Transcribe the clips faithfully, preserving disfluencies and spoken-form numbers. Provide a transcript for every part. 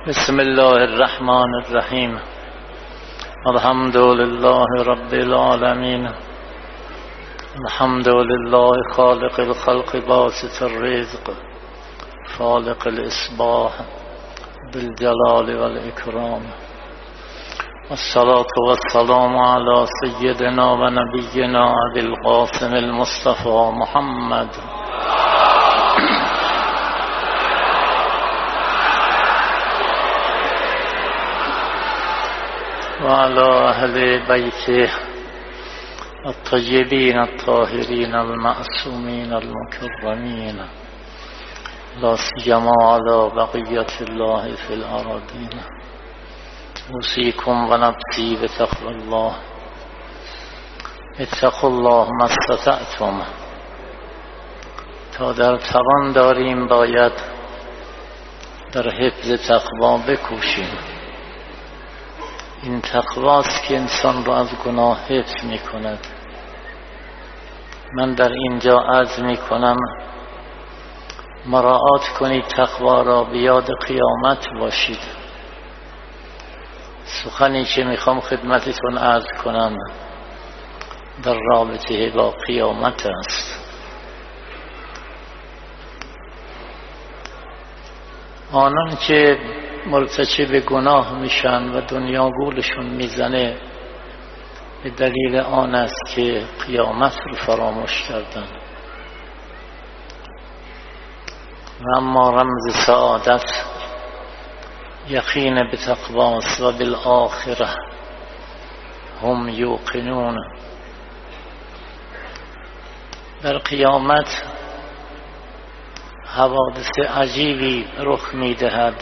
بسم الله الرحمن الرحیم. الحمد لله رب العالمین. الحمد لله خالق الخلق باسط الرزق فالق الإصباح بالجلال والإكرام. والصلاة والسلام على سيدنا ونبينا أبي القاسم المصطفى محمد وعلى أهل بيته الطيبين الطاهرين المعصومين المكرمين، لا سيما على بقية الله في الأراضين. أوصيكم ونفسي بتقوى الله. اتقوا الله ما استطعتم. تا در توان داریم باید در حفظ تقوا بکوشیم. این تقواست که انسان را از گناه حفظ می کند. من در اینجا عرض می کنم مراعات کنید تقوا را، به یاد قیامت باشید. سخنی که می خوام خدمتتون عرض کنم در رابطه با قیامت است. آنان که مرتکب گناه میشن و دنیا گولشون میزنه به دلیل آن است که قیامت رو فراموش کردن. و اما رمز سعادت یقین به تقواست و بالآخره هم یوقنون. در قیامت حوادث عجیبی رخ میدهد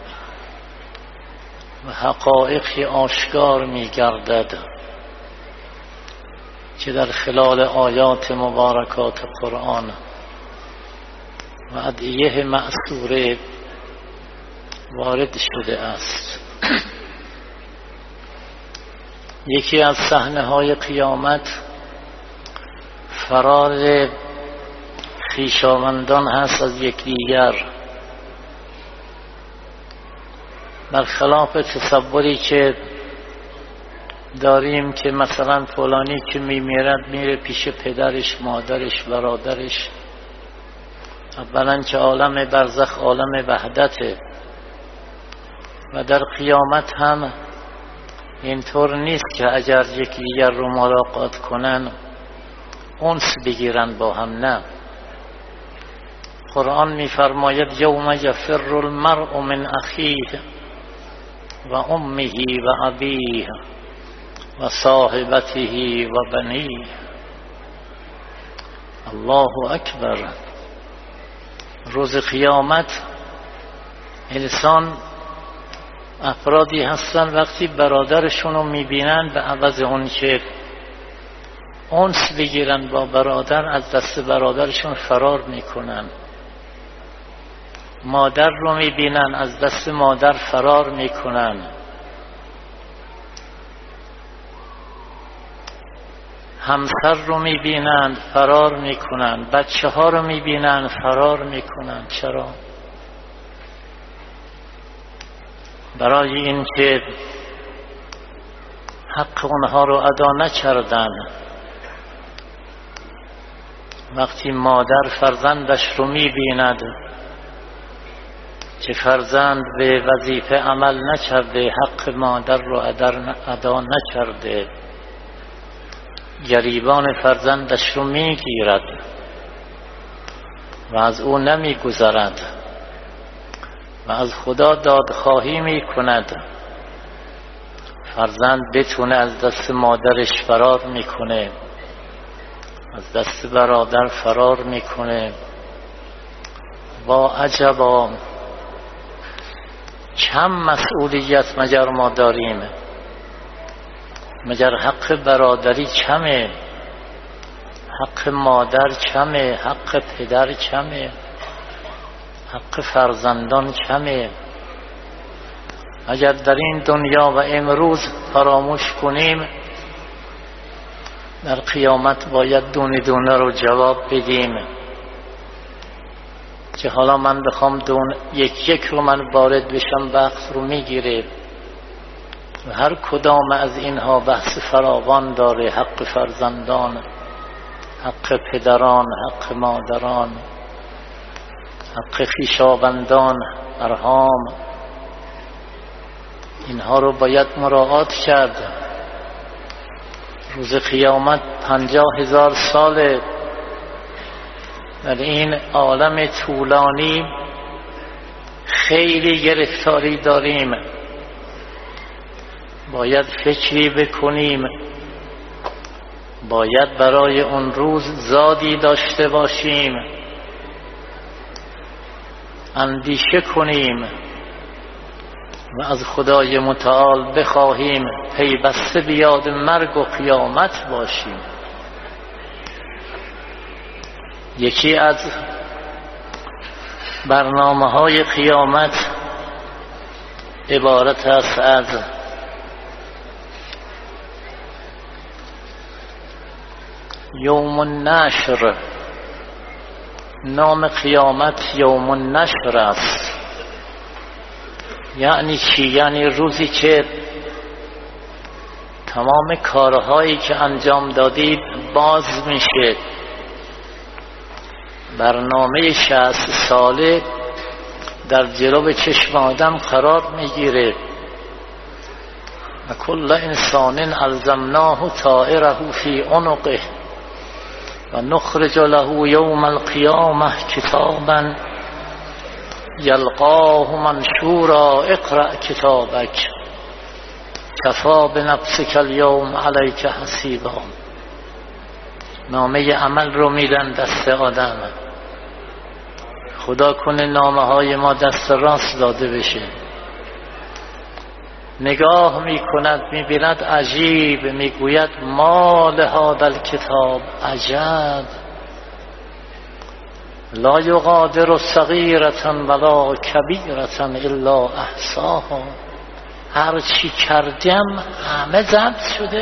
و حقایقی آشکار می گردد که در خلال آیات مبارکات قرآن و ادعیه مأثوره وارد شده است. یکی از صحنه های قیامت فرار خویشاوندان هست از یکدیگر، برخلاف تصوری که داریم که مثلا فلانی که میمیرد میره پیش پدرش، مادرش، برادرش. اولا که عالم برزخ عالم وحدته و در قیامت هم اینطور نیست که اگر یکی دیگر رو ملاقات کنن انس بگیرن با هم. نه، قرآن میفرماید یوم یفر المرء من اخیه و امه و ابیه و صاحبته و بنیه. الله اکبر. روز قیامت انسان افرادی هستن وقتی برادرشون رو میبینن به عوض اون که انس بگیرن با برادر از دست برادرشون فرار میکنن. مادر رو میبینن از دست مادر فرار میکنن. همسر رو میبینن فرار میکنن. بچه ها رو میبینن فرار میکنن. چرا؟ برای این که حق اونها رو ادا نکردن. وقتی مادر فرزندش رو میبیند که فرزند به وظیفه عمل نکرده، حق مادر رو ادا نکرده، گریبان فرزندش رو میگیرد و از او نمیگذرد و از خدا دادخواهی میکند. فرزند بتونه از دست مادرش فرار میکنه، از دست برادر فرار میکنه. با عجبا کم مسئولیت مگر ما داریم؟ مگر حق برادری کمه؟ حق مادر کمه؟ حق پدر کمه؟ حق فرزندان کمه؟ اگر در این دنیا و امروز فراموش کنیم در قیامت باید دونه دونه رو جواب بدیم. که حالا من بخوام دون یک یک رو من وارد بشم وقت رو میگیره و هر کدام از اینها بحث فراوان داره. حق فرزندان، حق پدران، حق مادران، حق خویشاوندان، ارحام، اینها رو باید مراعات کرد. روز قیامت پنجاه هزار ساله در این عالم طولانی خیلی گرفتاری داریم، باید فکری بکنیم، باید برای اون روز زادی داشته باشیم، اندیشه کنیم و از خدای متعال بخواهیم پیوسته بیاد مرگ و قیامت باشیم. یکی از برنامه های قیامت عبارت است از یوم النشر. نام قیامت یوم النشر است. یعنی چی؟ یعنی روزی که تمام کارهایی که انجام دادید باز میشه، برنامه شصت ساله در جلو چشم آدم قرار میگیره. و کل انسان الزمناه طائره فی عنقه و نخرج له یوم القیامه کتابا یلقاه منشورا اقرأ کتابک کفی بنفسک الیوم علیک حسیبا. نامه عمل رو میدن دست آدم. خدا کنه نامه های ما دست راست داده بشه. نگاه میکند میبیند عجیب، میگوید ما لهذا الکتاب عجب لا یغادر صغیرة ولا کبیرة الا احصاها. هر چی کردم همه ضبط شده.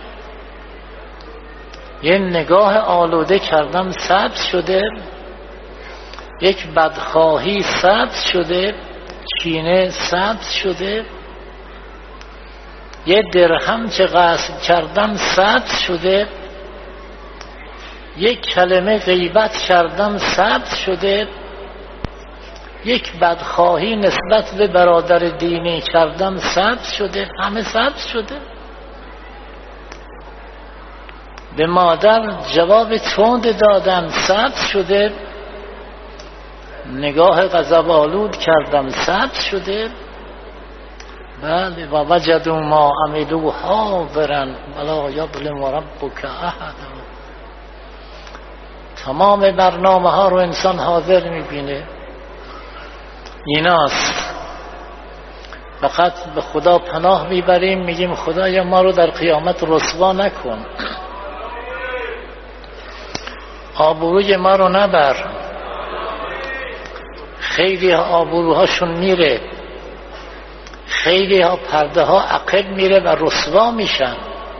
یه نگاه آلوده کردم ثبت شده، یک بدخواهی ثبت شده، کینه ثبت شده، یه درهم که غصب کردم ثبت شده، یک کلمه غیبت کردم ثبت شده، یک بدخواهی نسبت به برادر دینی کردم ثبت شده. همه ثبت شده. به مادر جواب تند دادم ثبت شده، نگاه غضب آلود کردم ثبت شده. بله و وجدوا ما عملوا حاضرا ولا یظلم ربک احدا. تمام برنامه ها رو انسان حاضر میبینه. ایناست. فقط به خدا پناه میبریم، میگیم خدایا ما رو در قیامت رسوا نکن، آبروی ما رو نبر. خیلی ها آبروهاشون میره، خیلی ها پرده ها عقب میره و رسوا میشن،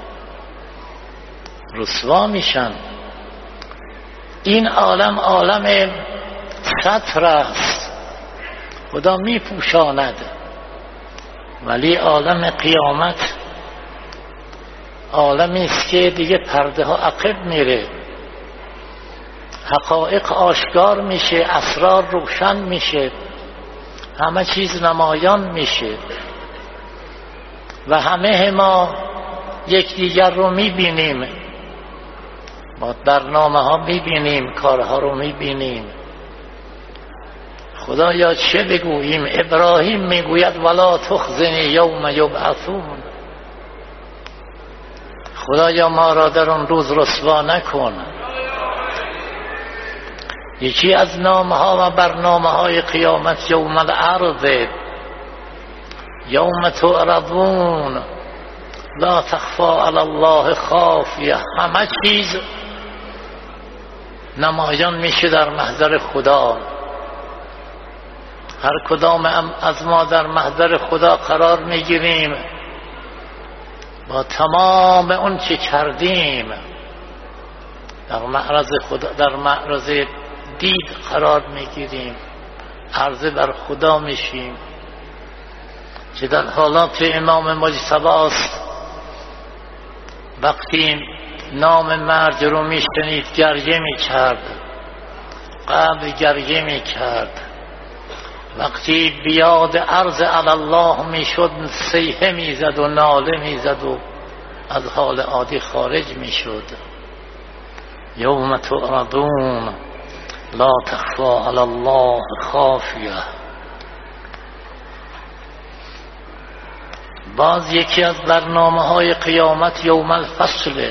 رسوا میشن. این عالم عالم ستر است، خدا میپوشاند، ولی عالم قیامت عالمی است که دیگه پرده ها عقب میره، حقایق آشکار میشه، اسرار روشن میشه، همه چیز نمایان میشه و همه ما یکدیگر رو میبینیم، با برنامه ها میبینیم، کارها رو میبینیم. خدایا چه بگوییم؟ ابراهیم میگوید ولا تخزنی یوم یبعثون. خدایا ما را در اون روز رسوا نکن. یکی از نامه ها و برنامه های قیامت یوم العرض، یوم تعرضون لا تخفى علی الله خافیه. همه چیز نمایان میشه در محضر خدا. هر کدام از ما در محضر خدا قرار میگیریم، با تمام اون چه کردیم در معرض خدا، در معرض دید قرار میگیریم، عرضه بر خدا میشیم که در حالات امام مجتبی است. وقتی نام مرگ رو میشنید گریه میکرد، قلب گریه میکرد. وقتی بیاد عرض علی الله میشد صیحه میزد و ناله میزد و از حال عادی خارج میشد. یوم تعرضون لا تخفى علی الله خافیه. باز یکی از برنامه های قیامت یوم الفصل،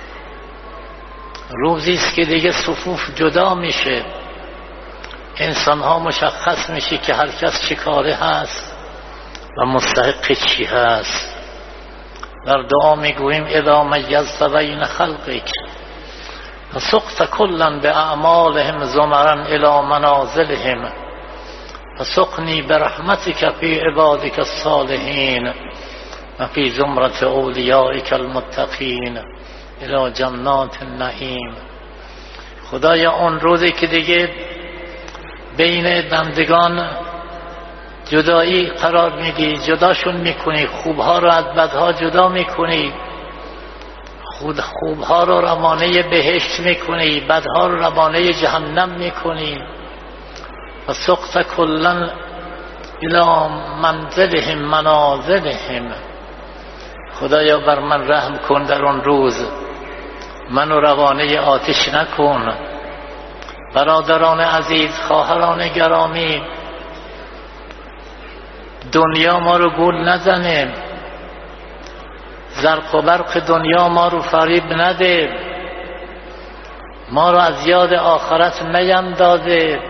روزی است که دیگه صفوف جدا میشه، انسان ها مشخص میشه که هر کس چه کاره هست و مستحق چی هست. در دعا میگوییم اذا میزت بین خلقک فسقت کلا باعمالهم زمرا الی منازلهم فسقنی برحمتک فی عبادک الصالحین و فی زمرة اولیائک المتقین الی جنات النعیم. خدایا اون روزی که دیگه بین بندگان جدایی قرار میدی، جداشون میکنی، خوبها رو از بدها جدا میکنی، خود خوبها رو روانه بهشت میکنی، بدها رو روانه جهنم میکنی. و سقط کلن الى منزلهم منازلهم. خدایا بر من رحم کن در اون روز، منو روانه آتش نکن. برادران عزیز، خواهران گرامی، دنیا ما رو گول نزنه، زرق و برق دنیا ما رو فریب نده، ما رو از یاد آخرت نیندازه.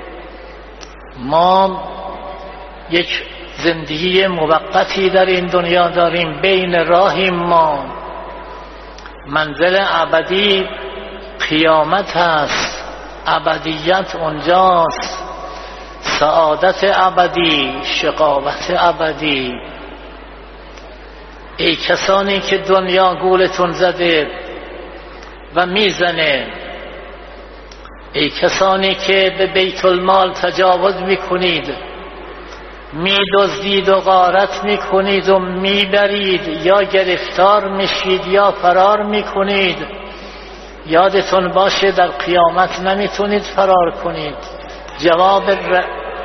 ما یک زندگی موقتی در این دنیا داریم، بین راهیم. ما منزل ابدی قیامت هست، ابدیت اونجاست، سعادت ابدی، شقاوت ابدی. ای کسانی که دنیا گولتون زده و میزنه، ای کسانی که به بیت المال تجاوز میکنید، میدزدید و غارت میکنید و میبرید، یا گرفتار میشید یا فرار میکنید، یادتون باشه در قیامت نمیتونید فرار کنید. جواب ر...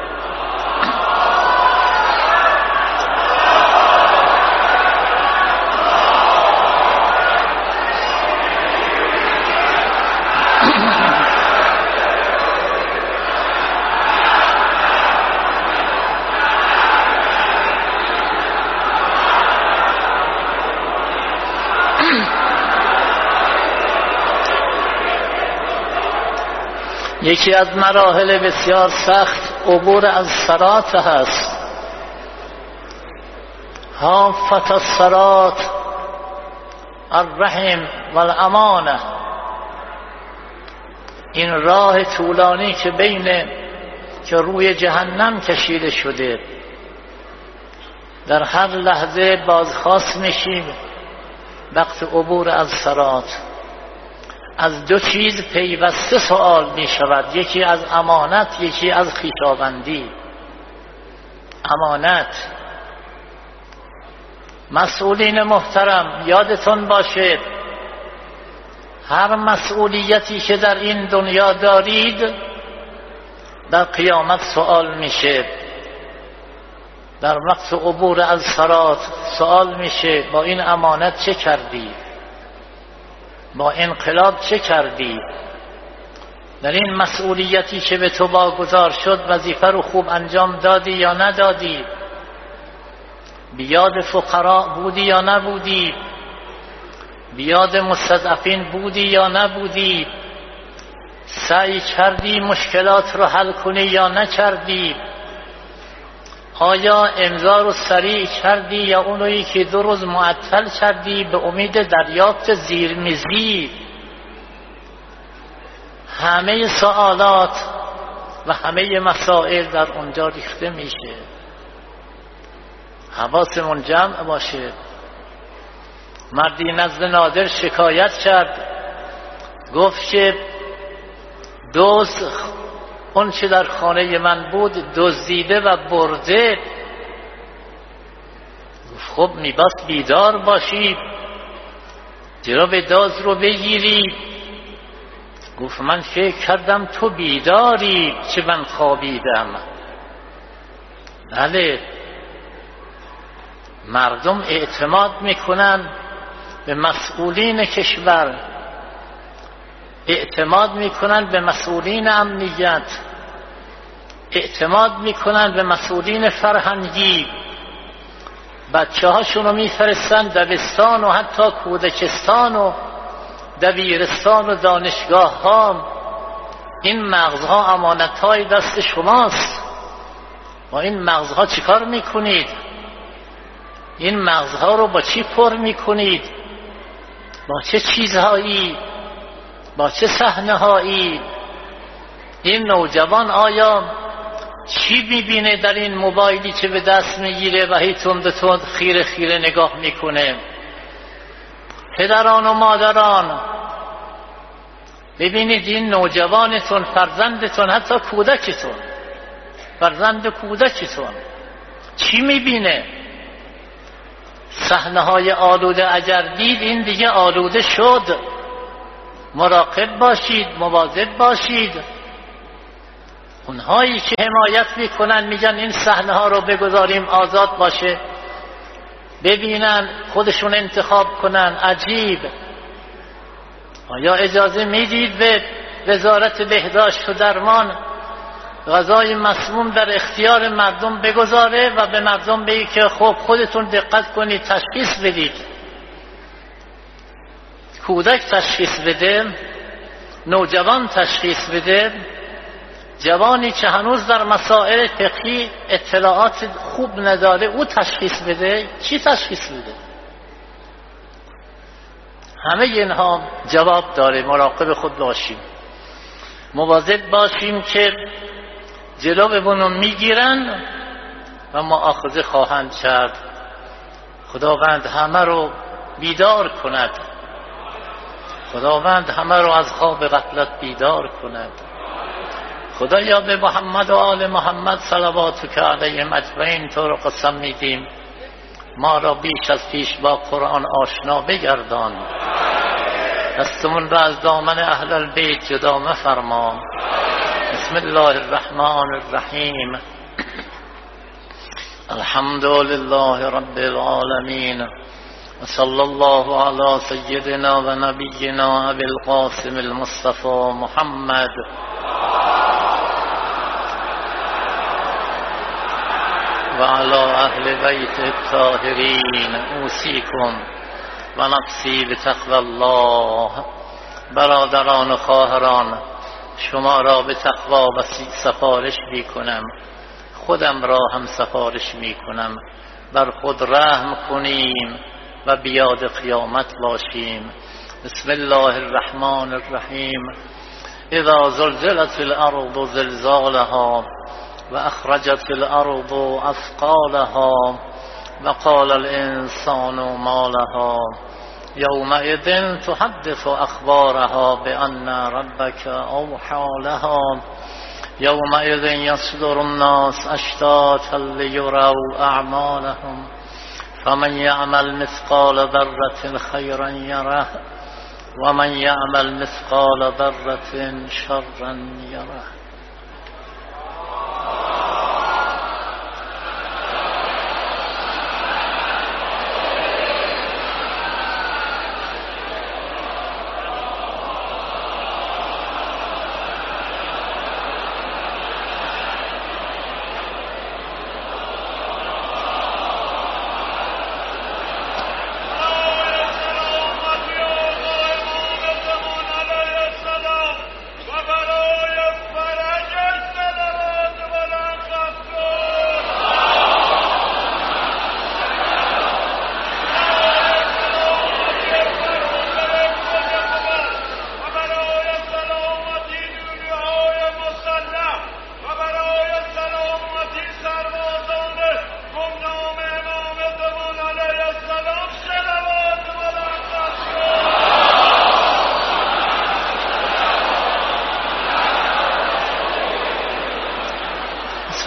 یکی از مراحل بسیار سخت عبور از صراط هست. حافت الصراط الرحم والامانه. این راه طولانی که بین که روی جهنم کشیده شده، در هر لحظه بازخواست میشیم وقت عبور از صراط. از دو چیز پیوسته سوال می شود، یکی از امانت، یکی از خویشاوندی. امانت. مسئولین محترم، یادتون باشه هر مسئولیتی که در این دنیا دارید در قیامت سوال میشه. در وقت عبور از صراط سوال میشه با این امانت چه کردی؟ با انقلاب چه کردی؟ در این مسئولیتی که به تو واگذار شد وظیفه رو خوب انجام دادی یا ندادی؟ بیاد فقرا بودی یا نبودی؟ بیاد مستضعفین بودی یا نبودی؟ سعی کردی مشکلات رو حل کنی یا نکردی؟ آیا امضا رو سریع کردی یا اونویی که دو روز معطل کردی به امید دریافت زیرمیزی؟ همه سوالات و همه مسائل در اونجا ریخته میشه. حواسمون جمع باشه. مردی نزد نادر شکایت کرد، گفت که دزد اون چه در خانه من بود دزدیده و برده. خب میباید بیدار باشی، جلو دزد رو بگیری. گفت من فکر کردم تو بیداری چه من خوابیدم. بله، مردم اعتماد میکنن به مسئولین کشور، اعتماد میکنن به مسئولین امنیت، اعتماد میکنن به مسئولین فرهنگی. بچه هاشون رو میفرستن دبستان و حتی کودکستان و دبیرستان و دانشگاه ها. این مغزها امانت های دست شماست. با این مغزها چی کار میکنید؟ این مغزها رو با چی پر میکنید؟ با چه چیزهایی؟ با چه صحنه هایی؟ این نوجوان آیا چی میبینه در این موبایلی که به دست میگیره و هی تند تند خیره خیره نگاه میکنه؟ پدران و مادران ببینید این نوجوانتون، فرزندتون، حتی کودکتون، فرزند کودکتون چی میبینه؟ صحنه های آلوده اگر دید این دیگه آلوده شد. مراقب باشید، مواظب باشید. اونهایی که حمایت میکنن میگن این صحنه ها رو بگذاریم آزاد باشه، ببینن خودشون انتخاب کنن. عجیب. آیا اجازه میدید به وزارت بهداشت و درمان غذای مسموم در اختیار مردم بگذاره و به مردم بگی که خب خودتون دقت کنید، تشخیص بدید؟ کودک تشخیص بده، نوجوان تشخیص بده، جوانی که هنوز در مسائل فقهی اطلاعات خوب نداره او تشخیص بده؟ چی تشخیص بده؟ همه اینها جواب داره. مراقب خود باشیم، مواظب باشیم که جلومون رو میگیرن و مؤاخذه خواهند کرد. خداوند همه رو بیدار کند، خداوند همه رو از خواب غفلت بیدار کند. خدایا به محمد و آل محمد صلواتک علیهم اجمعین تو رو قسم میدیم ما را بیش از پیش با قرآن آشنا بگردان، دستمون را از دامن اهل البیت جدا مفرما. بسم الله الرحمن الرحیم. الحمد لله رب العالمین و صلی الله علی سیدنا و نبینا ابی القاسم المصطفى محمد و علی اهل بیت الطاهرین. اوصیکم و نفسی بتقوی الله. برادران و خواهران، شما را به تقوا و سفارش می کنم، خودم را هم سفارش می کنم. بر خود رحم کنیم و بیاد قیامت باشیم. بسم الله الرحمن الرحیم. اذا زلزلت الارض زلزالها و اخرجت الارض اثقالها و قال الانسان ما لها یومئذ تحدث اخبارها بان ربک اوحی لها یومئذ یصدر الناس اشتاتا لیروا اعمالهم فمن یعمل مثقال ذرة خیرا یره و من یعمل مثقال ذرة شرا یره. و برای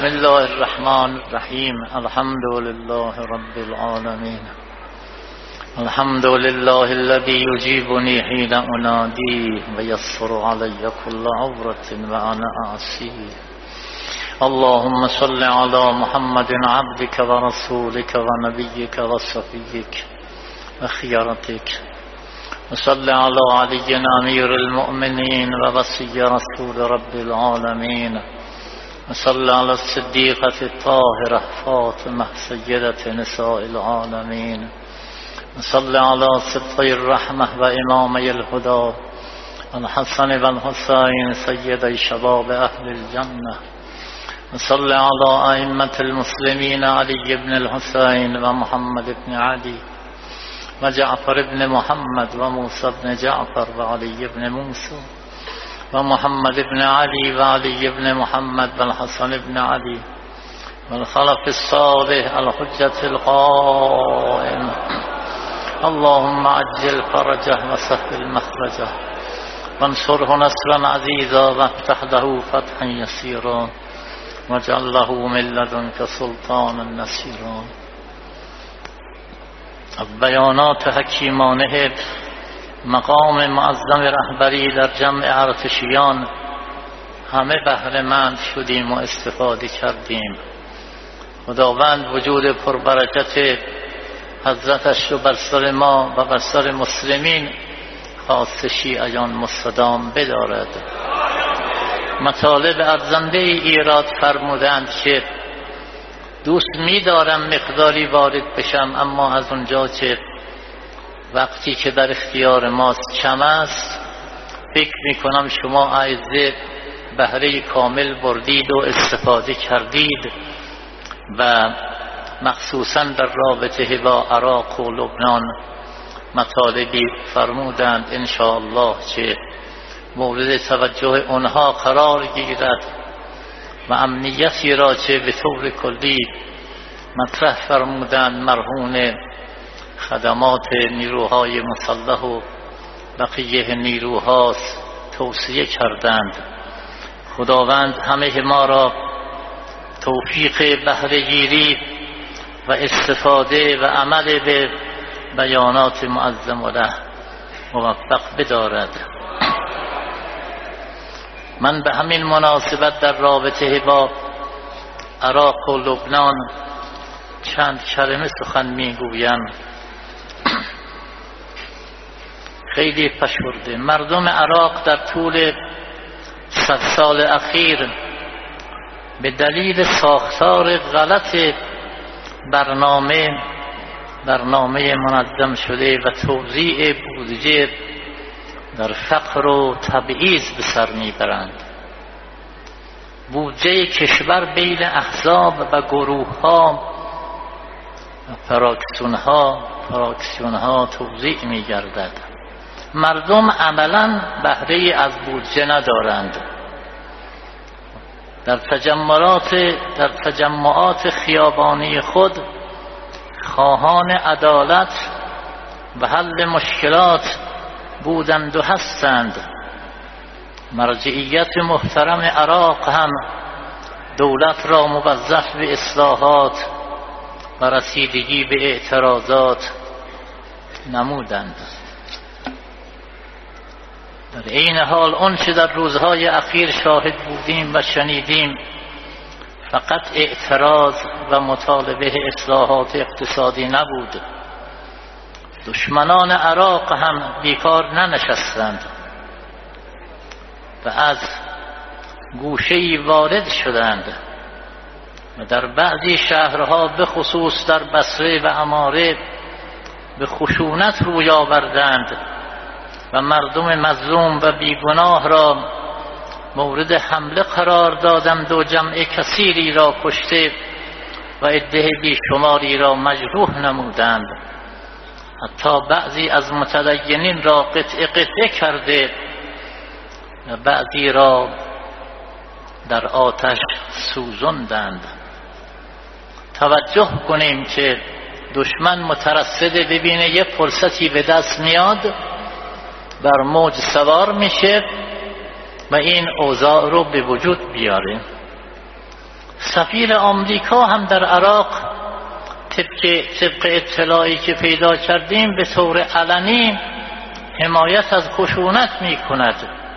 بسم الله الرحمن الرحیم. الحمد لله رب العالمین. الحمد لله الذي يجيبني حين أناديه ويسر علي كل عورة وأنا أعصيه. اللهم صل على محمد عبدك ورسولك ونبيك وصفيك وخيرتك، وصل على علي أمير المؤمنين ووصي رسول رب العالمين، وصل على الصديقة الطاهرة فاطمة سيدة نساء العالمين، وصل على صدقي الرحمة وإمامي الهدى الحسن والحسين سيدي شباب أهل الجنة، وصل على أئمة المسلمين علي بن الحسين ومحمد بن علي وجعفر بن محمد وموسى بن جعفر وعلي بن موسى ومحمد بن علي وعلي بن محمد والحسن بن علي والخلف الصالح الحجة القائم. اللهم عجل فرجه وسهل مخرجه وانصره نصرا عزيزا وافتح له فتحا يسيرا واجعل له من لدنك سلطانا نصيرا. بیانات حکیمانه مقام معظم رهبری در جمع ارتشیان همه بهره مند شدیم و استفاده کردیم. خداوند وجود پربرکت حضرتش رو بر سر ما و بر سر مسلمین خاص شیعیان مستدام بدارد. مطالب ارزنده ایراد فرمودند که دوست می دارم مقداری وارد بشم، اما از اونجا که وقتی که در اختیار ماست کم است، فکر می کنم شما عایزه بهره کامل بردید و استفاده کردید و مخصوصا در رابطه با عراق و لبنان مطالبی فرمودند انشاءالله که مورد توجه اونها قرار گیرد و امنیتی را چه به طور کلی مطرح فرمودند مرهون خدمات نیروهای مسلح و بقیه نیروها توصیه کردند. خداوند همه ما را توفیق بهره‌گیری و استفاده و عمل به بیانات معظم له موفق بدارد. من به همین مناسبت در رابطه با عراق و لبنان چند کلمه سخن میگویم. خیلی فشرده مردم عراق در طول صد سال اخیر به دلیل ساختار غلط برنامه برنامه منظم شده و توزیع بودجه در فقر و تبعیض به سر میبرند. بودجه کشور بین احزاب و گروه ها و فراکسیون ها فراکسیون ها توزیع میگردد. مردم عملا بهره از بودجه ندارند. در تجمعات در تجمعات خیابانی خود خواهان عدالت و حل مشکلات بودند و هستند. مرجعیت محترم عراق هم دولت را موظف به اصلاحات و رسیدگی به اعتراضات نمودند. در این حال آنچه در روزهای اخیر شاهد بودیم و شنیدیم فقط اعتراض و مطالبه اصلاحات اقتصادی نبود. دشمنان عراق هم بیکار ننشستند و از گوشه‌ای وارد شدند و در بعضی شهرها به خصوص در بصره و عماره به خشونت روی آوردند و مردم مظلوم و بیگناه را مورد حمله قرار دادند و جمع کثیری را کشته و عده بیشماری را مجروح نمودند. حتی بعضی از متدینین را قطع قطع کرده و بعضی را در آتش سوزاندند. توجه کنیم که دشمن مترصد ببینه یه فرصتی به دست میاد بر موج سوار میشه و این اوضاع رو به وجود بیاره. سفیر آمریکا هم در عراق طبق طبق اطلاعی که پیدا کردیم به طور علنی حمایت از خشونت می کند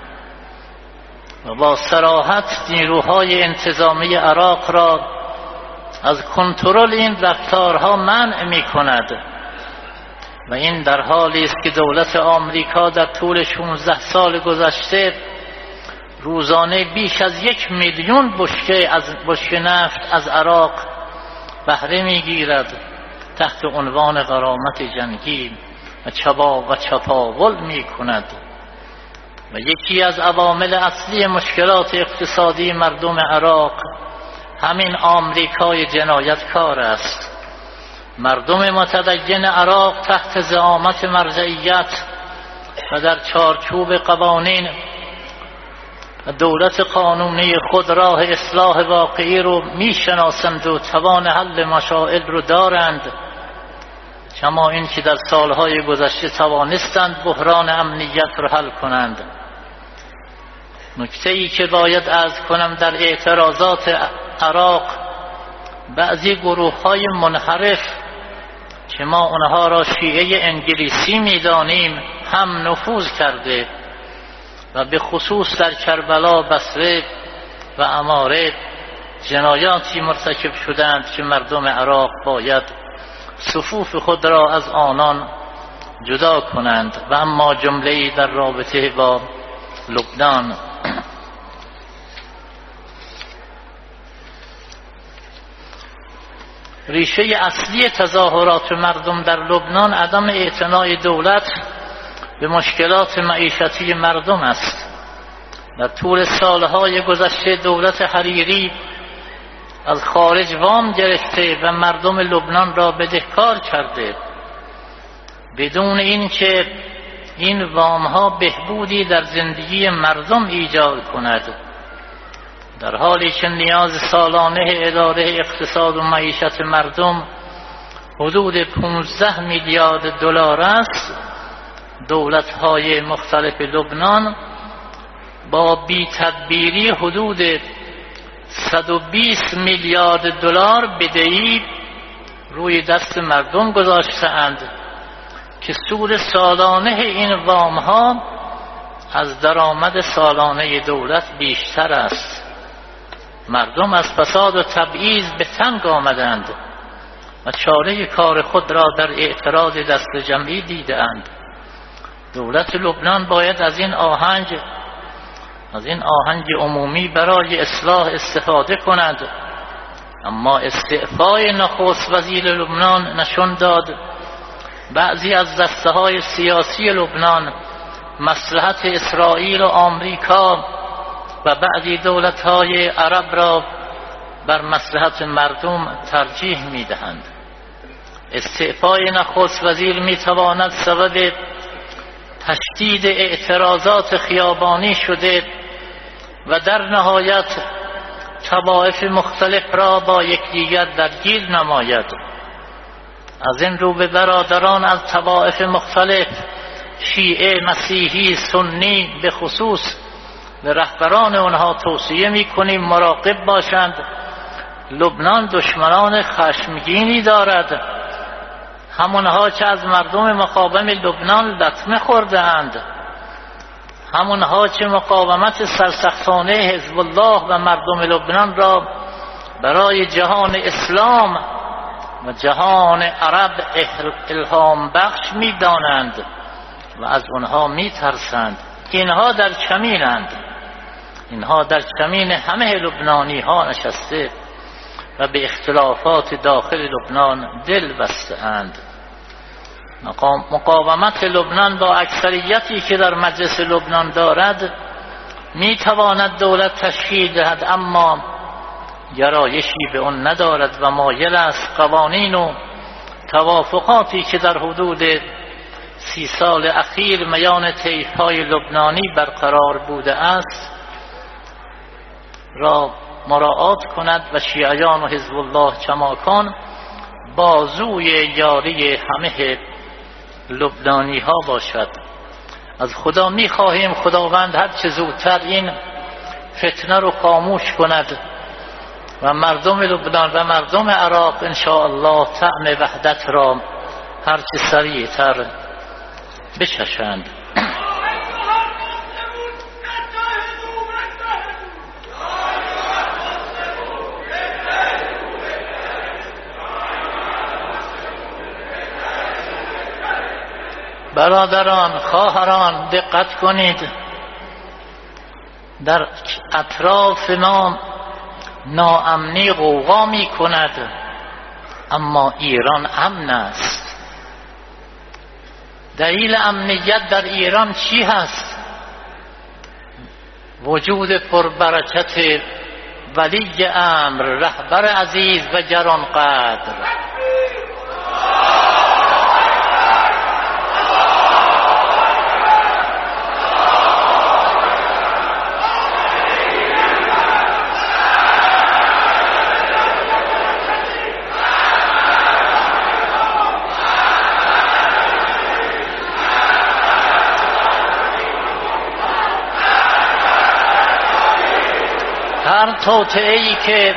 و با صراحت نیروهای انتظامی عراق را از کنترل این رفتارها منع می کند و این در حالی است که دولت آمریکا در طول شانزده سال گذشته روزانه بیش از یک میلیون بشکه از بشکه نفت از عراق بهره میگیرد تحت عنوان غرامت جنگی و چبا و چپاول می کند و یکی از عوامل اصلی مشکلات اقتصادی مردم عراق همین آمریکای جنایتکار است. مردم متدین عراق تحت زعامت مرجعیت و در چارچوب قوانین دولت قانونی خود راه اصلاح واقعی رو میشناسند و توان حل مسائل رو دارند، کما این که در سالهای گذشته توانستند بحران امنیت رو حل کنند. نکته ای که باید عرض کنم در اعتراضات عراق، بعضی گروه های منحرف که ما اونها را شیعه انگلیسی میدانیم هم نفوذ کرده و به خصوص در کربلا، بصره و عماره جنایاتی مرتکب شدند که مردم عراق باید صفوف خود را از آنان جدا کنند. و اما جمله‌ای در رابطه با لبنان، ریشه اصلی تظاهرات مردم در لبنان عدم اعتنای دولت به مشکلات معیشتی مردم است. در طول سالهای گذشته دولت حریری از خارج وام گرفته و مردم لبنان را بدهکار کرده بدون اینکه این وامها بهبودی در زندگی مردم ایجاد کند، در حالی که نیاز سالانه اداره اقتصاد و معیشت مردم حدود پانزده میلیارد دلار است. دولت‌های مختلف لبنان با بی تدبیری حدود صد و بیست میلیارد دلار بدهی روی دست مردم گذاشته‌اند که سود سالانه این وام‌ها از درآمد سالانه دولت بیشتر است. مردم از فساد و تبعیض به تنگ آمدند و چاره کار خود را در اعتراض دست جمعی دیدند. دولت لبنان باید از این آهنگ از این آهنگ عمومی برای اصلاح استفاده کند، اما استعفای نخست وزیر لبنان نشان داد بعضی از دسته‌های سیاسی لبنان مصلحت اسرائیل و آمریکا و بعضی دولت‌های عرب را بر مصلحت مردم ترجیح می‌دهند. استعفای نخست وزیر می‌تواند سبب تشدید اعتراضات خیابانی شده و در نهایت طوائف مختلف را با یکدیگر درگیر نماید. از این رو به برادران از طوائف مختلف، شیعه، مسیحی، سنی به خصوص، به رهبران آنها توصیه می‌کنیم مراقب باشند. لبنان دشمنان خشمگینی دارد، همونها که از مردم مقاوم لبنان لطمه خورده‌اند، همونها که مقاومت سرسختانه حزب الله و مردم لبنان را برای جهان اسلام و جهان عرب الهام بخش می‌دانند و از آنها می‌ترسند. اینها در کمینند، اینها در کمین همه لبنانی ها نشسته و به اختلافات داخل لبنان دل بسته‌اند. مقاومت لبنان با اکثریتی که در مجلس لبنان دارد می تواند دولت تشکیل دهد، اما گرایشی به آن ندارد و مایل است قوانین و توافقاتی که در حدود سی سال اخیر میان طیف‌های لبنانی برقرار بوده است را مراعات کند و شیعیان و حزب الله کماکان بازوی یاری همه لبنانی ها باشد. از خدا می خواهیم خداوند هر چه زودتر این فتنه رو خاموش کند و مردم لبنان و مردم عراق ان شاء الله طعم وحدت را هرچه سریعتر بچشند. برادران، خواهران، دقت کنید، در اطراف ما ناامنی غوغا می کند، اما ایران امن است. دلیل امنیت در ایران چی هست؟ وجود پربرکت ولی امر، رهبر عزیز و گرانقدر. هر توطئه‌ای که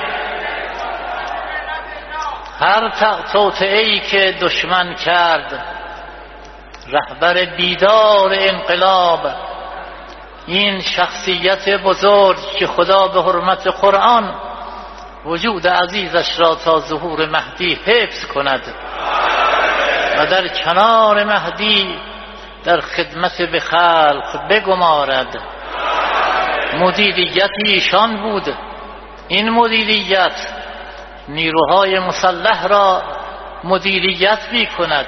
هر توطئه‌ای که دشمن کرد، رهبر بیدار انقلاب، این شخصیت بزرگ که خدا به حرمت قرآن وجود عزیزش را تا ظهور مهدی حفظ کند و در کنار مهدی در خدمت به خلق بگمارد. مدیریت ایشان بود. این مدیریت نیروهای مسلح را مدیریت می کند،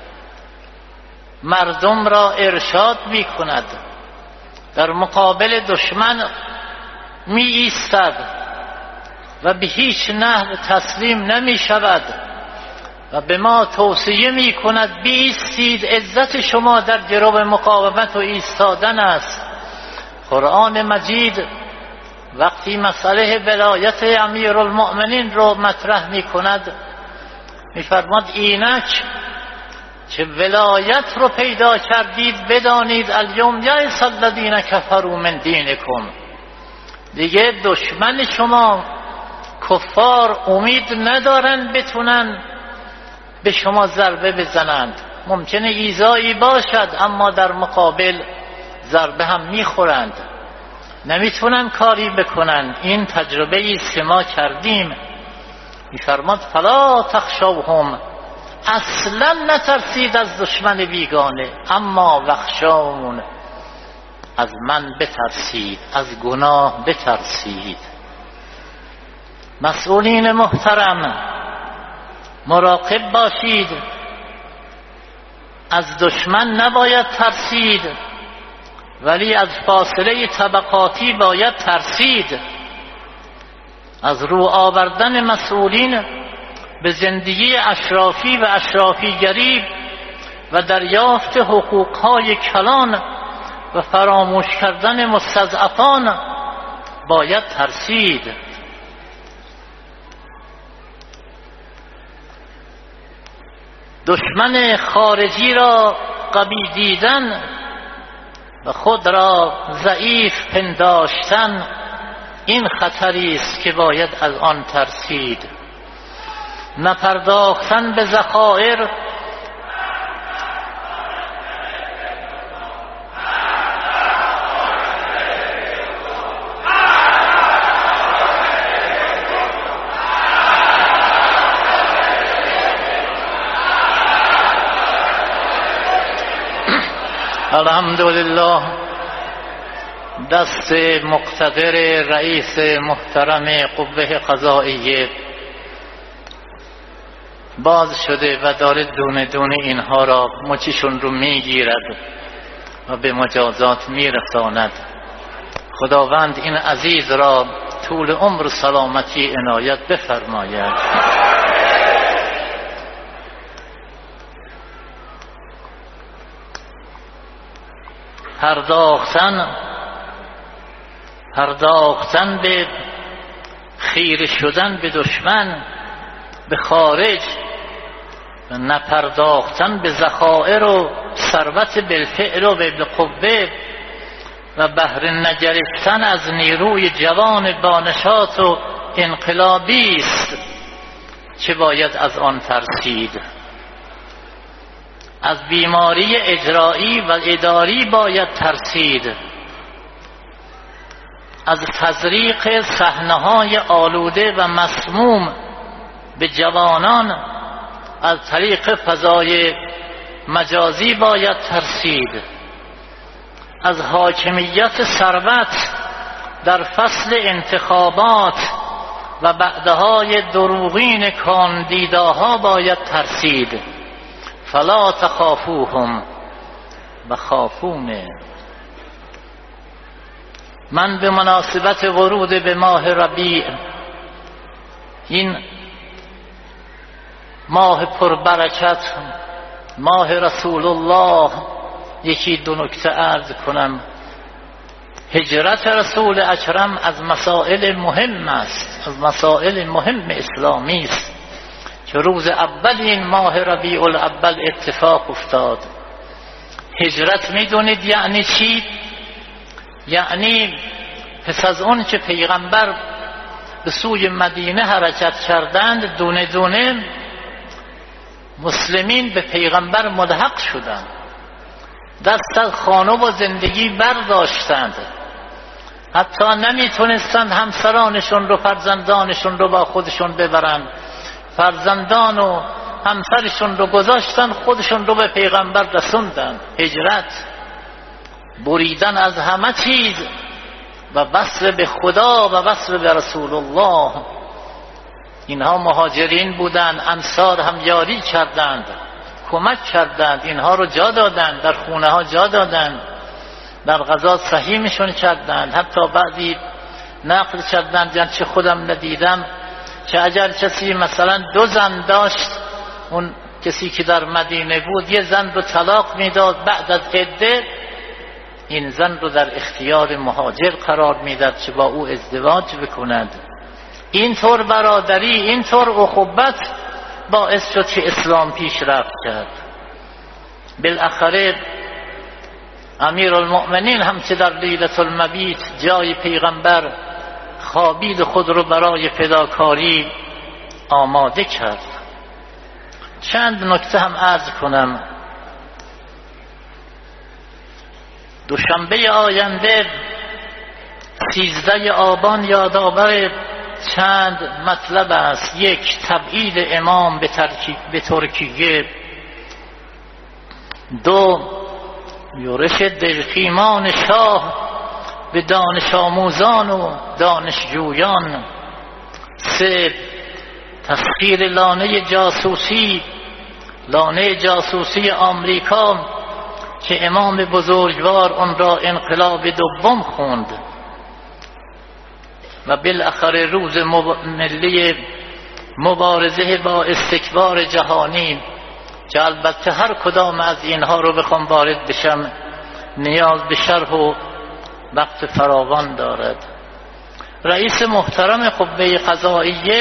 مردم را ارشاد می کند، در مقابل دشمن می ایستد و به هیچ نحو تسلیم نمی شود و به ما توصیه می کند بایستید، عزت شما در گرو مقاومت و ایستادن است. قرآن مجید وقتی مسئله ولایت امیرالمؤمنین رو مطرح می کند می فرماد اینک چه ولایت رو پیدا کردید بدانید الیوم یئس الذین کفروا من دینکم، دیگه دشمن شما کفار امید ندارن بتونن به شما ضربه بزنند. ممکنه ایذایی باشد اما در مقابل ضربه هم میخورند، نمیتونن کاری بکنن. این تجربه است که ما کردیم. میفرماد فلا تخشوهم، اصلا نترسید از دشمن بیگانه، اما وخشون، از من بترسید، از گناه بترسید. مسئولین محترم مراقب باشید، از دشمن نباید ترسید ولی از فاصله طبقاتی باید ترسید. از رو آوردن مسئولین به زندگی اشرافی و اشرافیگری و دریافت حقوقهای کلان و فراموش کردن مستضعفان باید ترسید. دشمن خارجی را قوی دیدن و خود را ضعیف پنداشتن این خطری است که باید از آن ترسید. نپرداختن به ذخایر الحمدلله دست مقتدر رئیس محترم قوه قضائیه باز شده و داره دونه دونه اینها را مچشون رو میگیرد و به مجازات میرساند. خداوند این عزیز را طول عمر و سلامتی عنایت بفرماید. پرداختن پرداختن به خیره شدن به دشمن به خارج و نپرداختن به ذخایر و ثروت بالفعل و بالقوه و بهره نگرفتن از نیروی جوان بانشات و انقلابی است که باید از آن ترسید. از بیماری اجرایی و اداری باید ترسید. از تزریق صحنه‌های آلوده و مسموم به جوانان از طریق فضای مجازی باید ترسید. از حاکمیت ثروت در فصل انتخابات و وعده‌های دروغین کاندیداها باید ترسید. فلا تخافوهم و خافون. من به مناسبت ورود به ماه ربیع، این ماه پربرکت، ماه رسول الله، یکی دو نکته عرض کنم. هجرت رسول اکرم از مسائل مهم است، از مسائل مهم اسلامی است که روز اول این ماه ربیع الاول اتفاق افتاد. هجرت میدونید یعنی چی؟ یعنی پس از اون که پیغمبر به سوی مدینه حرکت کردند، دونه دونه مسلمین به پیغمبر ملحق شدند، دست از خانه و زندگی برداشتند، حتی نمیتونستند همسرانشون رو، فرزندانشون رو با خودشون ببرند. فرزندان و همسرشون رو گذاشتن، خودشون رو به پیغمبر رسوندن. هجرت، بریدن از همه چیز و وصل به خدا و وصل به رسول الله. اینها مهاجرین بودند، انصار هم یاری کردند، کمک کردند، اینها رو جا دادند، در خونه ها جا دادند، در غذا سهیمشون کردند. حتی بعضی نقل کردند، یعنی چه خودم ندیدم، که اگر کسی مثلا دو زن داشت، اون کسی که در مدینه بود یه زن رو طلاق میداد، بعد از عده این زن رو در اختیار مهاجر قرار میداد که با او ازدواج بکند. اینطور برادری، اینطور اخوت باعث شد که اسلام پیشرفت کرد. بالاخره امیر المؤمنین هم که در لیلة المبیت جای پیغمبر خوابید، خود رو برای فداکاری آماده کرد. چند نکته هم عرض کنم. دوشنبه آینده سیزده آبان یادآور چند مطلب است. یک، تبعید امام به ترکیه. دو، یورش دلخیمان شاه به دانش آموزان و دانشجویان. سه، تسخیر لانه جاسوسی، لانه جاسوسی آمریکا که امام بزرگوار آن را انقلاب دوم خوند. و بالاخره روز ملی مبارزه با استکبار جهانی که البته هر کدام از اینها رو بخوام وارد بشم نیاز به شرح و وقت فراوان دارد. رئیس محترم قوه قضاییه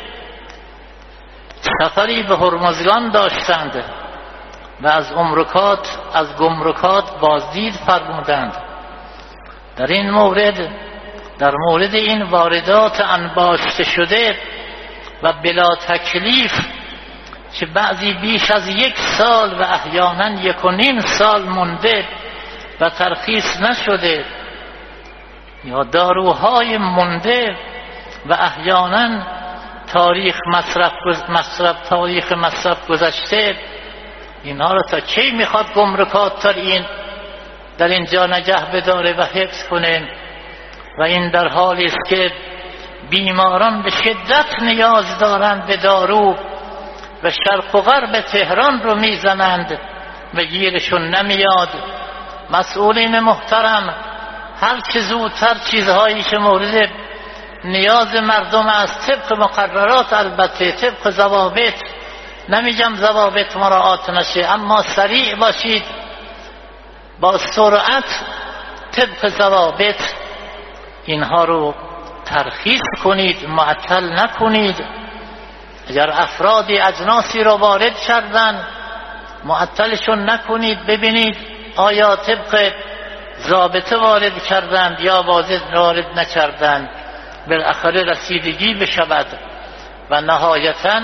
سفری به هرمزگان داشتند و از گمرکات از گمرکات بازدید فرمودند. در این مورد در مورد این واردات انباشته شده و بلا تکلیف که بعضی بیش از یک سال و احیانا یک و نیم سال مونده و ترخیص نشده، یا داروهای مونده و احیانا تاریخ مصرف مصرف تاریخ مصرف گذشته، اینها رو تا کی میخواد گمرکات تا این در اینجا نگه بداره و حفظ کنه؟ و این در حالی است که بیماران به شدت نیاز دارند به دارو و شرق و غرب تهران رو میزنند و گیرشون نمیاد. مسئولین محترم، هر چه زودتر چیزهایی که مورد نیاز مردم است، طبق مقررات، البته طبق ضوابط، نمیگم ضوابط مراعات نشه، اما سریع باشید، با سرعت طبق ضوابط اینها رو ترخیص کنید، معطل نکنید. اگر افرادی اجناسی رو وارد کردن معطلشون نکنید، ببینید آیا طبق ضابطه وارد کردند یا وارد نکردند. بالاخره رسیدگی بشود و نهایتاً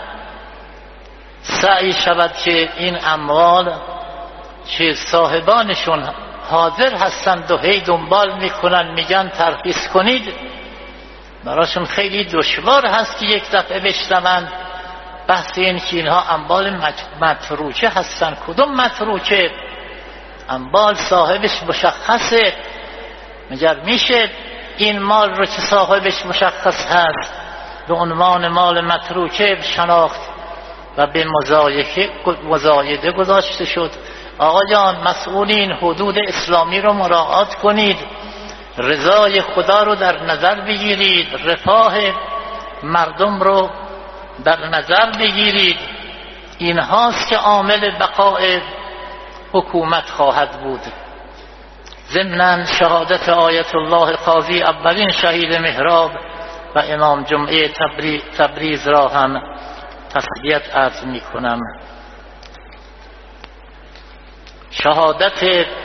سعی شود که این اموال که صاحبانشون حاضر هستند و هی دنبال میکنن میگن ترخیص کنید، براشون خیلی دشوار هست که یک دفعه بشنوند بحث این که اینها اموال متروکه هستند. کدوم متروکه؟ اموال صاحبش مشخصه. مگر میشه این مال رو که صاحبش مشخص هست به عنوان مال متروکه شناخت و به مزایده گذاشته شد؟ آقایان مسئولین، حدود اسلامی رو مراعات کنید، رضای خدا رو در نظر بگیرید، رفاه مردم رو در نظر بگیرید. این هاست که عامل بقای حکومت خواهد بود. ضمناً شهادت آیت الله قاضی اولین شهید محراب و امام جمعه تبریز را هم تسلیت عرض می کنم. شهادت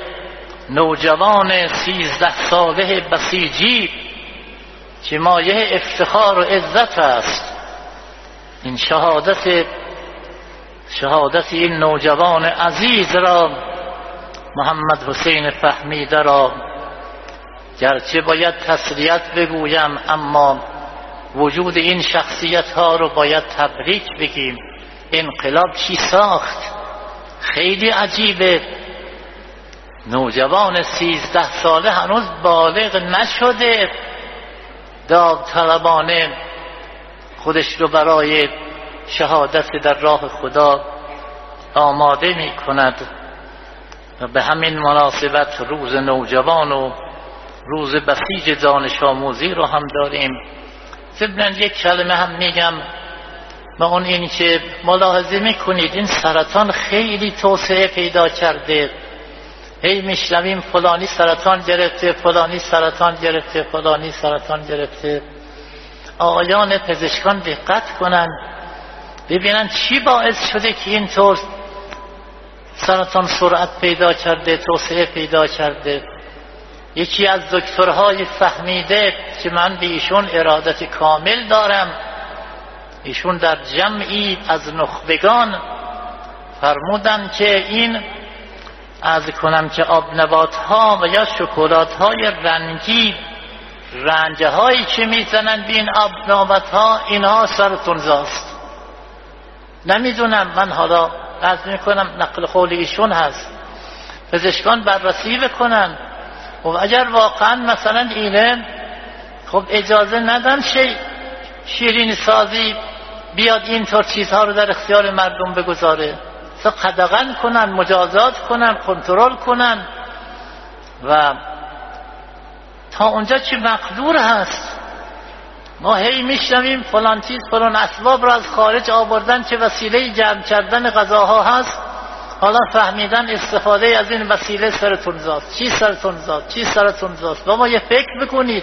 نوجوان سیزده ساله بسیجی که مایه افتخار و عزت است، این شهادت شهادت این نوجوان عزیز را، محمد حسین فهمیده را، گرچه باید تسلیت بگویم اما وجود این شخصیت ها رو باید تبریک بگیم. انقلاب چی ساخت؟ خیلی عجیبه. نوجوان سیزده ساله هنوز بالغ نشده، داوطلبانه خودش رو برای شهادت در راه خدا آماده می کند. و به همین مناسبت روز نوجوان و روز بسیج دانش آموزی رو هم داریم. ضمن یک کلمه هم میگم و اون این که ملاحظه میکنید این سرطان خیلی توسعه پیدا کرده. هی میشنویم فلانی سرطان گرفته، فلانی سرطان گرفته، فلانی سرطان گرفته. آقایان پزشکان دقت کنن ببینن چی باعث شده که اینطور سرطان سرعت پیدا کرده، توسعه پیدا کرده. یکی از دکترهای فهمیده که من به ایشون ارادت کامل دارم، ایشون در جمعی از نخبگان فرمودن که این عرض کنم که آب نبات ها و یا شکلات های رنگی، رنجه هایی که میزنن به این آب نبات ها، اینها سرطانزاست. نمیدونم، من حالا عرض میکنم نقل قول ایشون هست، پزشکان بررسی بکنن و اگر واقعا مثلا اینه خب اجازه ندن شی شیرین سازی بیاد اینطور چیزها رو در اختیار مردم بگذاره، تو قدغن کنن، مجازات کنن، کنترل کنن و تا اونجا چی مقدور هست. ما هی میشنویم فلان چیز فلان اسباب را از خارج آوردن که وسیله جمع کردن غذاها هست، حالا فهمیدن استفاده از این وسیله سرطانزاست. چی سرطانزاست؟ چی سرطانزاست؟ بابا یه فکر بکنید.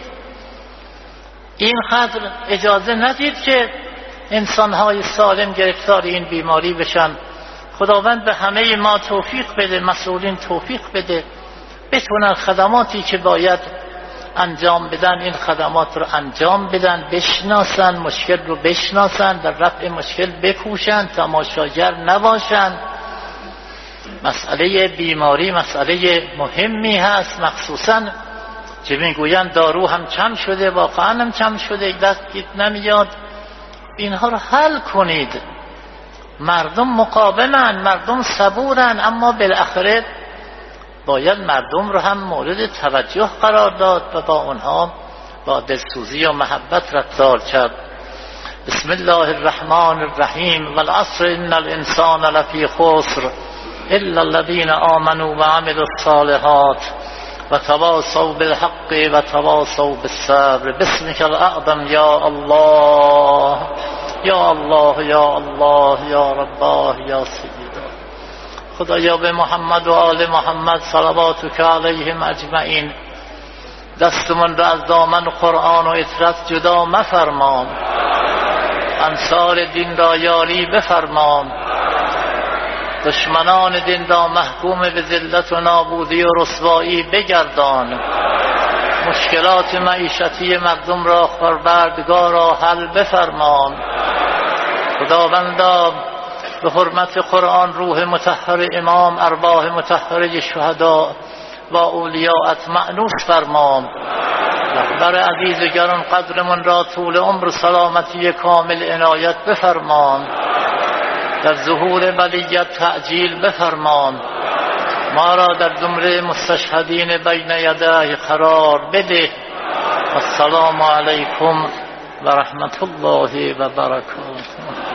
این قدر اجازه ندید که انسانهای سالم گرفتار این بیماری بشن. خداوند به همه ما توفیق بده، مسئولین توفیق بده، بتونن خدماتی که باید انجام بدن این خدمات رو انجام بدن، بشناسن مشکل رو، بشناسن در رفع مشکل بکوشن، تماشاگر نباشن. مسئله بیماری مسئله مهمی هست، مخصوصا که میگوین دارو هم کم شده، واقعا هم کم شده، دست نمیاد. اینها رو حل کنید. مردم مقاومن، مردم صبورن، اما بالاخره باید مردم رو هم مورد توجه قرار داد و با اونها با دلسوزی و محبت رفتار کرد. بسم الله الرحمن الرحیم. والعصر ان الانسان لفی خسر الا الذين آمنوا وعملوا الصالحات وتواصوا بالحق وتواصوا بالصبر. بسمك الاعظم یا الله یا الله یا الله یا رباه یا سیدا. خدایا به محمد و آل محمد صلواتک علیهم اجمعین دستمون را از دامن قرآن و اطرت جدا مفرمان، انصار دین را یاری بفرمان، دشمنان دین را محکوم به ذلت و نابودی و رسوایی بگردان. مشکلات معیشتی مردم را پروردگارا حل بفرمان. خداوندا به حرمت قرآن روح مطهر امام، ارواح مطهره شهدا و اولیاءت مأنوس فرمان. رهبر عزیز گران قدرمون را طول عمر سلامتی کامل عنایت بفرمان. در ظهور ولیت تعجیل بفرمان. ما را در زمره مستشهدین بین یدیه قرار بده. السلام علیکم و رحمت الله و برکاته.